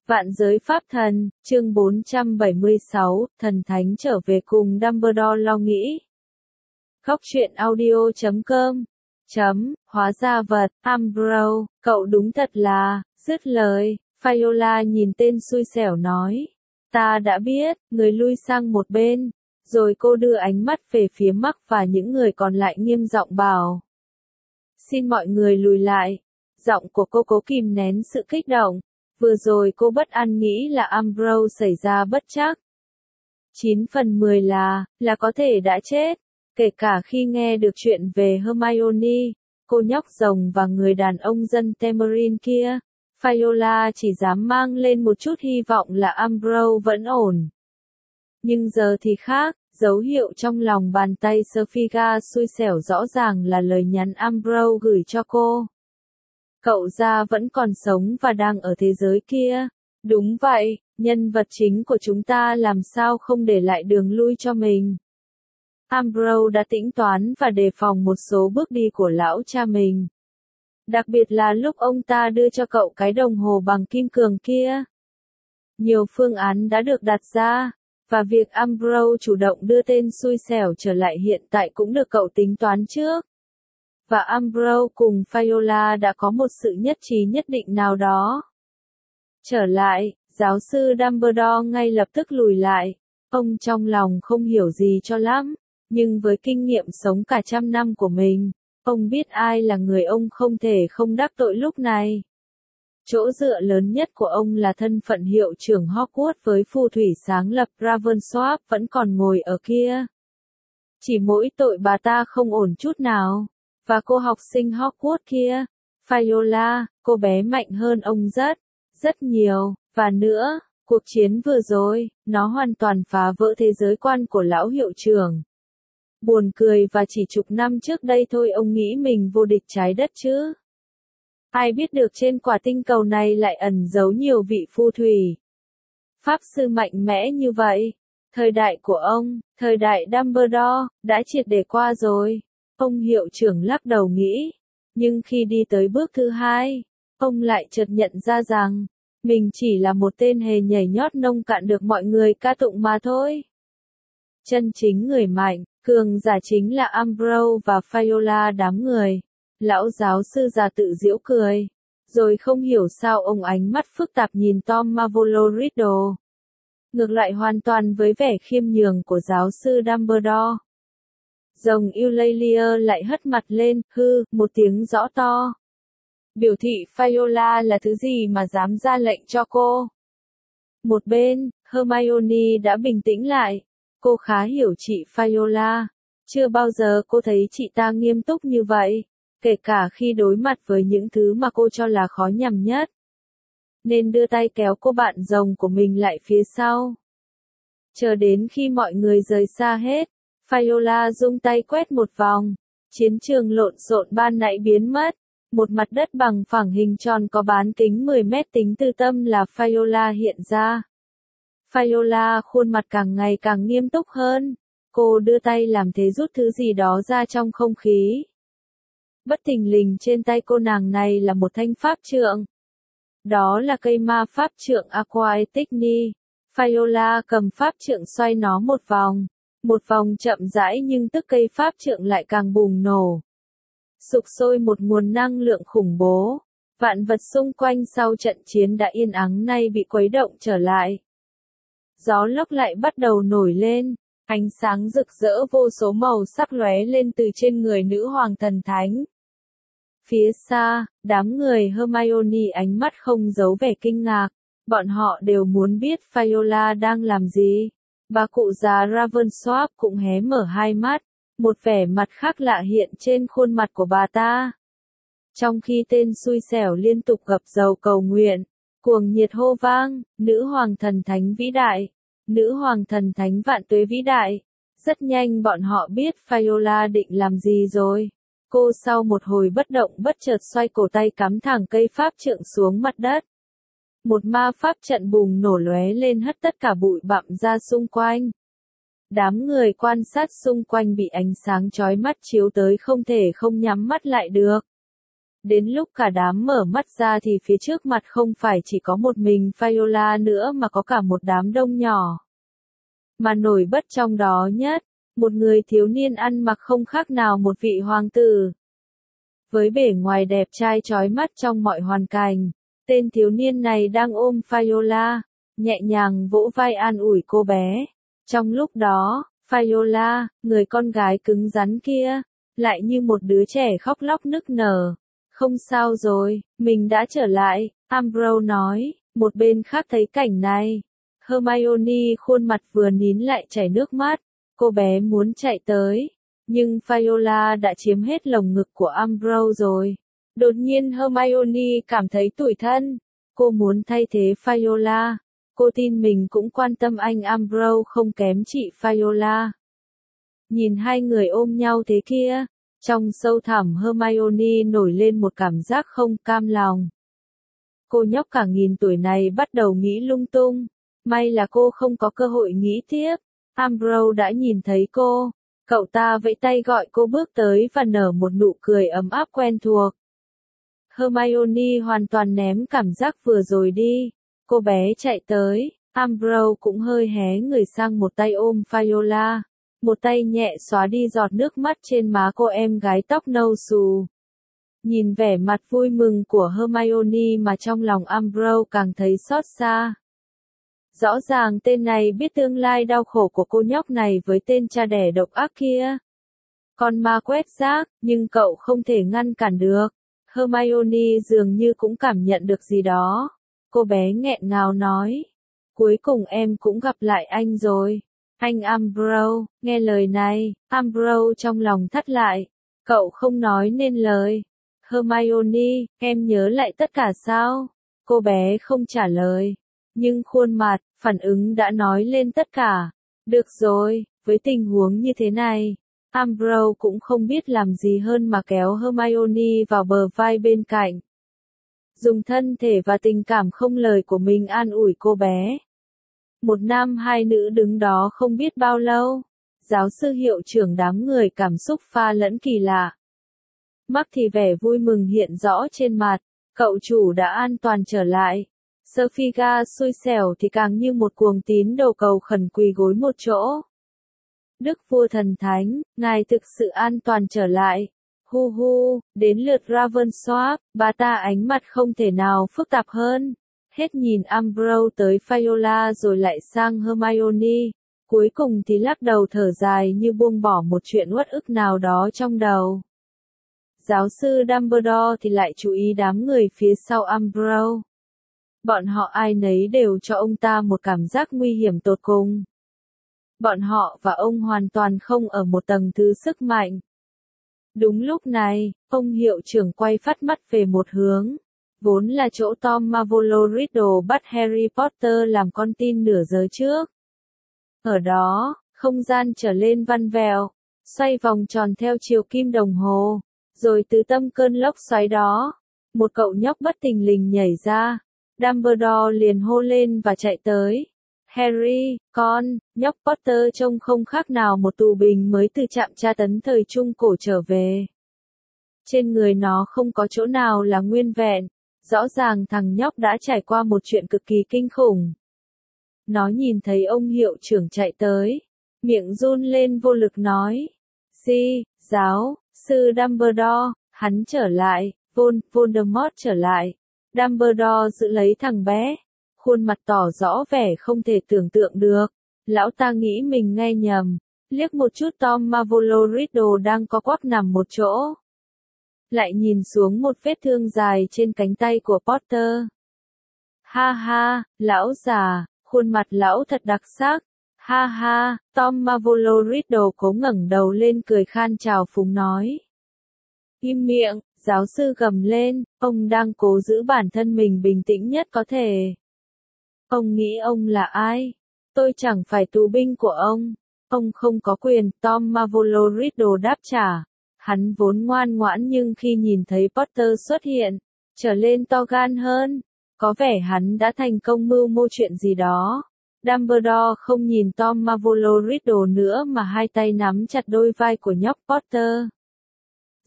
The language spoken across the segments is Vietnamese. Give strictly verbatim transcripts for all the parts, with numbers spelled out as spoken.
Vạn giới pháp thần, chương bốn trăm bảy mươi sáu, thần thánh trở về cùng Dumbledore lo nghĩ. Khóc chuyện audio chấm com chấm, hóa ra vật, Umbro, cậu đúng thật là, dứt lời, Viola nhìn tên xui xẻo nói. Ta đã biết, người lui sang một bên, rồi cô đưa ánh mắt về phía Mark và những người còn lại nghiêm giọng bảo. Xin mọi người lùi lại. Giọng của cô cố kìm nén sự kích động. Vừa rồi cô bất an nghĩ là Umbro xảy ra bất trắc. chín phần mười là, là có thể đã chết. Kể cả khi nghe được chuyện về Hermione, cô nhóc rồng và người đàn ông dân Temerin kia, Viola chỉ dám mang lên một chút hy vọng là Umbro vẫn ổn. Nhưng giờ thì khác, dấu hiệu trong lòng bàn tay Sofia xui xẻo rõ ràng là lời nhắn Umbro gửi cho cô. Cậu ra vẫn còn sống và đang ở thế giới kia. Đúng vậy, nhân vật chính của chúng ta làm sao không để lại đường lui cho mình. Umbro đã tính toán và đề phòng một số bước đi của lão cha mình. Đặc biệt là lúc ông ta đưa cho cậu cái đồng hồ bằng kim cương kia. Nhiều phương án đã được đặt ra, và việc Umbro chủ động đưa tên xui xẻo trở lại hiện tại cũng được cậu tính toán trước. Và Umbro cùng Viola đã có một sự nhất trí nhất định nào đó. Trở lại, giáo sư Dumbledore ngay lập tức lùi lại. Ông trong lòng không hiểu gì cho lắm, nhưng với kinh nghiệm sống cả trăm năm của mình, ông biết ai là người ông không thể không đắc tội lúc này. Chỗ dựa lớn nhất của ông là thân phận hiệu trưởng Hogwarts với phù thủy sáng lập Ravensworth vẫn còn ngồi ở kia. Chỉ mỗi tội bà ta không ổn chút nào. Và cô học sinh Hogwarts kia, Viola, cô bé mạnh hơn ông rất, rất nhiều, và nữa, cuộc chiến vừa rồi, nó hoàn toàn phá vỡ thế giới quan của lão hiệu trưởng. Buồn cười và chỉ chục năm trước đây thôi ông nghĩ mình vô địch trái đất chứ. Ai biết được trên quả tinh cầu này lại ẩn giấu nhiều vị phù thủy. Pháp sư mạnh mẽ như vậy, thời đại của ông, thời đại Dumbledore, đã triệt để qua rồi. Ông hiệu trưởng lắc đầu nghĩ, nhưng khi đi tới bước thứ hai, ông lại chợt nhận ra rằng, mình chỉ là một tên hề nhảy nhót nông cạn được mọi người ca tụng mà thôi. Chân chính người mạnh, cường giả chính là Umbro và Viola đám người. Lão giáo sư già tự giễu cười, rồi không hiểu sao ông ánh mắt phức tạp nhìn Tom Marvolo Riddle. Ngược lại hoàn toàn với vẻ khiêm nhường của giáo sư Dumbledore. Rồng Eulalia lại hất mặt lên, hư, một tiếng rõ to. Biểu thị Viola là thứ gì mà dám ra lệnh cho cô. Một bên, Hermione đã bình tĩnh lại. Cô khá hiểu chị Viola. Chưa bao giờ cô thấy chị ta nghiêm túc như vậy, kể cả khi đối mặt với những thứ mà cô cho là khó nhằn nhất. Nên đưa tay kéo cô bạn rồng của mình lại phía sau. Chờ đến khi mọi người rời xa hết. Viola rung tay quét một vòng, chiến trường lộn xộn ban nãy biến mất, một mặt đất bằng phẳng hình tròn có bán kính mười mét tính từ tâm là Viola hiện ra. Viola khuôn mặt càng ngày càng nghiêm túc hơn, cô đưa tay làm thế rút thứ gì đó ra trong không khí. Bất thình lình trên tay cô nàng này là một thanh pháp trượng. Đó là cây ma pháp trượng Aquaetigni. Viola cầm pháp trượng xoay nó một vòng. Một vòng chậm rãi nhưng tức cây pháp trượng lại càng bùng nổ. Sục sôi một nguồn năng lượng khủng bố. Vạn vật xung quanh sau trận chiến đã yên ắng nay bị khuấy động trở lại. Gió lốc lại bắt đầu nổi lên. Ánh sáng rực rỡ vô số màu sắc lóe lên từ trên người nữ hoàng thần thánh. Phía xa, đám người Hermione ánh mắt không giấu vẻ kinh ngạc. Bọn họ đều muốn biết Viola đang làm gì. Bà cụ già Ravensworth cũng hé mở hai mắt, một vẻ mặt khác lạ hiện trên khuôn mặt của bà ta. Trong khi tên xui xẻo liên tục gập dầu cầu nguyện, cuồng nhiệt hô vang, nữ hoàng thần thánh vĩ đại, nữ hoàng thần thánh vạn tuế vĩ đại. Rất nhanh bọn họ biết Viola định làm gì rồi. Cô sau một hồi bất động bất chợt xoay cổ tay cắm thẳng cây pháp trượng xuống mặt đất. Một ma pháp trận bùng nổ lóe lên hất tất cả bụi bặm ra xung quanh. Đám người quan sát xung quanh bị ánh sáng chói mắt chiếu tới không thể không nhắm mắt lại được. Đến lúc cả đám mở mắt ra thì phía trước mặt không phải chỉ có một mình Viola nữa mà có cả một đám đông nhỏ. Mà nổi bật trong đó nhất, một người thiếu niên ăn mặc không khác nào một vị hoàng tử. Với bề ngoài đẹp trai chói mắt trong mọi hoàn cảnh, tên thiếu niên này đang ôm Viola, nhẹ nhàng vỗ vai an ủi cô bé. Trong lúc đó, Viola, người con gái cứng rắn kia, lại như một đứa trẻ khóc lóc nức nở. Không sao rồi, mình đã trở lại, Ambrose nói. Một bên khác thấy cảnh này, Hermione khuôn mặt vừa nín lại chảy nước mắt, cô bé muốn chạy tới, nhưng Viola đã chiếm hết lồng ngực của Ambrose rồi. Đột nhiên Hermione cảm thấy tủi thân, cô muốn thay thế Viola, cô tin mình cũng quan tâm anh Ambrose không kém chị Viola. Nhìn hai người ôm nhau thế kia, trong sâu thẳm Hermione nổi lên một cảm giác không cam lòng. Cô nhóc cả nghìn tuổi này bắt đầu nghĩ lung tung, may là cô không có cơ hội nghĩ tiếp. Ambrose đã nhìn thấy cô, cậu ta vẫy tay gọi cô bước tới và nở một nụ cười ấm áp quen thuộc. Hermione hoàn toàn ném cảm giác vừa rồi đi, cô bé chạy tới, Ambrose cũng hơi hé người sang một tay ôm Viola, một tay nhẹ xóa đi giọt nước mắt trên má cô em gái tóc nâu xù. Nhìn vẻ mặt vui mừng của Hermione mà trong lòng Ambrose càng thấy xót xa. Rõ ràng tên này biết tương lai đau khổ của cô nhóc này với tên cha đẻ độc ác kia. Con ma quét rác, nhưng cậu không thể ngăn cản được. Hermione dường như cũng cảm nhận được gì đó. Cô bé nghẹn ngào nói. Cuối cùng em cũng gặp lại anh rồi. Anh Ambrose, nghe lời này, Ambrose trong lòng thắt lại. Cậu không nói nên lời. Hermione, em nhớ lại tất cả sao? Cô bé không trả lời. Nhưng khuôn mặt, phản ứng đã nói lên tất cả. Được rồi, với tình huống như thế này, Ambrose cũng không biết làm gì hơn mà kéo Hermione vào bờ vai bên cạnh. Dùng thân thể và tình cảm không lời của mình an ủi cô bé. Một nam hai nữ đứng đó không biết bao lâu. Giáo sư hiệu trưởng đám người cảm xúc pha lẫn kỳ lạ. Mắc thì vẻ vui mừng hiện rõ trên mặt, cậu chủ đã an toàn trở lại. Sophia xui xẻo thì càng như một cuồng tín đồ cầu khẩn quỳ gối một chỗ. Đức vua thần thánh, ngài thực sự an toàn trở lại. Hu hu, đến lượt Ravensworth, bà ta ánh mặt không thể nào phức tạp hơn. Hết nhìn Ambrose tới Viola rồi lại sang Hermione. Cuối cùng thì lắc đầu thở dài như buông bỏ một chuyện uất ức nào đó trong đầu. Giáo sư Dumbledore thì lại chú ý đám người phía sau Ambrose. Bọn họ ai nấy đều cho ông ta một cảm giác nguy hiểm tột cùng. Bọn họ và ông hoàn toàn không ở một tầng thứ sức mạnh. Đúng lúc này, ông hiệu trưởng quay phát mắt về một hướng. Vốn là chỗ Tom Marvolo Riddle bắt Harry Potter làm con tin nửa giờ trước. Ở đó, không gian trở lên vặn vẹo, xoay vòng tròn theo chiều kim đồng hồ. Rồi từ tâm cơn lốc xoáy đó, một cậu nhóc bất thình lình nhảy ra. Dumbledore liền hô lên và chạy tới. Harry, con, nhóc Potter trông không khác nào một tù binh mới từ trạm tra tấn thời Trung Cổ trở về. Trên người nó không có chỗ nào là nguyên vẹn, rõ ràng thằng nhóc đã trải qua một chuyện cực kỳ kinh khủng. Nó nhìn thấy ông hiệu trưởng chạy tới, miệng run lên vô lực nói. Gì, giáo, sư Dumbledore, hắn trở lại, Vol, Voldemort trở lại. Dumbledore giữ lấy thằng bé, khuôn mặt tỏ rõ vẻ không thể tưởng tượng được. Lão ta nghĩ mình nghe nhầm, liếc một chút Tom Marvolo Riddle đang co quắp nằm một chỗ. Lại nhìn xuống một vết thương dài trên cánh tay của Potter. Ha ha, lão già, khuôn mặt lão thật đặc sắc. Ha ha, Tom Marvolo Riddle cố ngẩng đầu lên cười khan chào phúng nói. Im miệng, giáo sư gầm lên, ông đang cố giữ bản thân mình bình tĩnh nhất có thể. Ông nghĩ ông là ai? Tôi chẳng phải tù binh của ông. Ông không có quyền, Tom Marvolo Riddle đáp trả. Hắn vốn ngoan ngoãn nhưng khi nhìn thấy Potter xuất hiện, trở lên to gan hơn. Có vẻ hắn đã thành công mưu mô chuyện gì đó. Dumbledore không nhìn Tom Marvolo Riddle nữa mà hai tay nắm chặt đôi vai của nhóc Potter.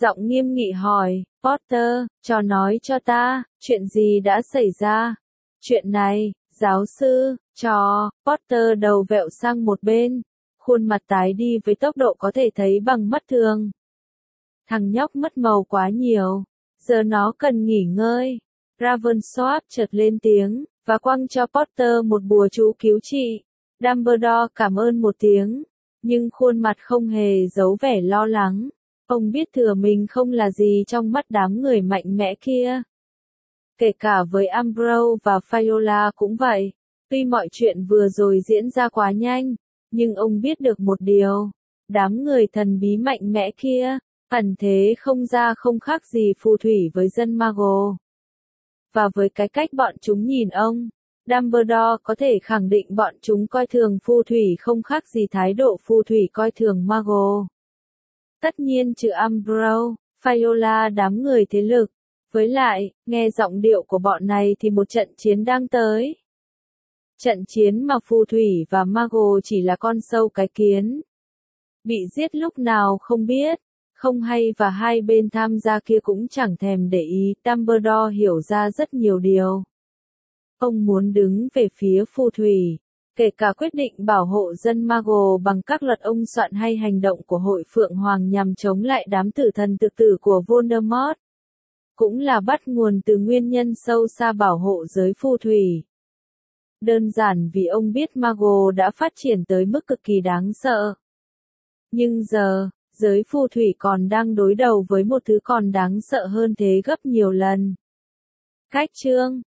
Giọng nghiêm nghị hỏi, Potter, cho nói cho ta, chuyện gì đã xảy ra? Chuyện này, giáo sư, cho, Potter đầu vẹo sang một bên, khuôn mặt tái đi với tốc độ có thể thấy bằng mắt thường. Thằng nhóc mất màu quá nhiều, giờ nó cần nghỉ ngơi. Ravensworth chợt lên tiếng, và quăng cho Potter một bùa chú cứu trị. Dumbledore cảm ơn một tiếng, nhưng khuôn mặt không hề giấu vẻ lo lắng. Ông biết thừa mình không là gì trong mắt đám người mạnh mẽ kia. Kể cả với Umbridge và Viola cũng vậy. Tuy mọi chuyện vừa rồi diễn ra quá nhanh, nhưng ông biết được một điều. Đám người thần bí mạnh mẽ kia, ẩn thế không ra không khác gì phù thủy với dân Muggle. Và với cái cách bọn chúng nhìn ông, Dumbledore có thể khẳng định bọn chúng coi thường phù thủy không khác gì thái độ phù thủy coi thường Muggle. Tất nhiên trừ Umbridge, Viola đám người thế lực. Với lại, nghe giọng điệu của bọn này thì một trận chiến đang tới. Trận chiến mà phù thủy và Muggle chỉ là con sâu cái kiến. Bị giết lúc nào không biết, không hay và hai bên tham gia kia cũng chẳng thèm để ý. Dumbledore hiểu ra rất nhiều điều. Ông muốn đứng về phía phù thủy, kể cả quyết định bảo hộ dân Muggle bằng các luật ông soạn hay hành động của Hội Phượng Hoàng nhằm chống lại đám tử thần tự tử của Voldemort. Cũng là bắt nguồn từ nguyên nhân sâu xa bảo hộ giới phù thủy. Đơn giản vì ông biết Muggle đã phát triển tới mức cực kỳ đáng sợ. Nhưng giờ, giới phù thủy còn đang đối đầu với một thứ còn đáng sợ hơn thế gấp nhiều lần. Cách chương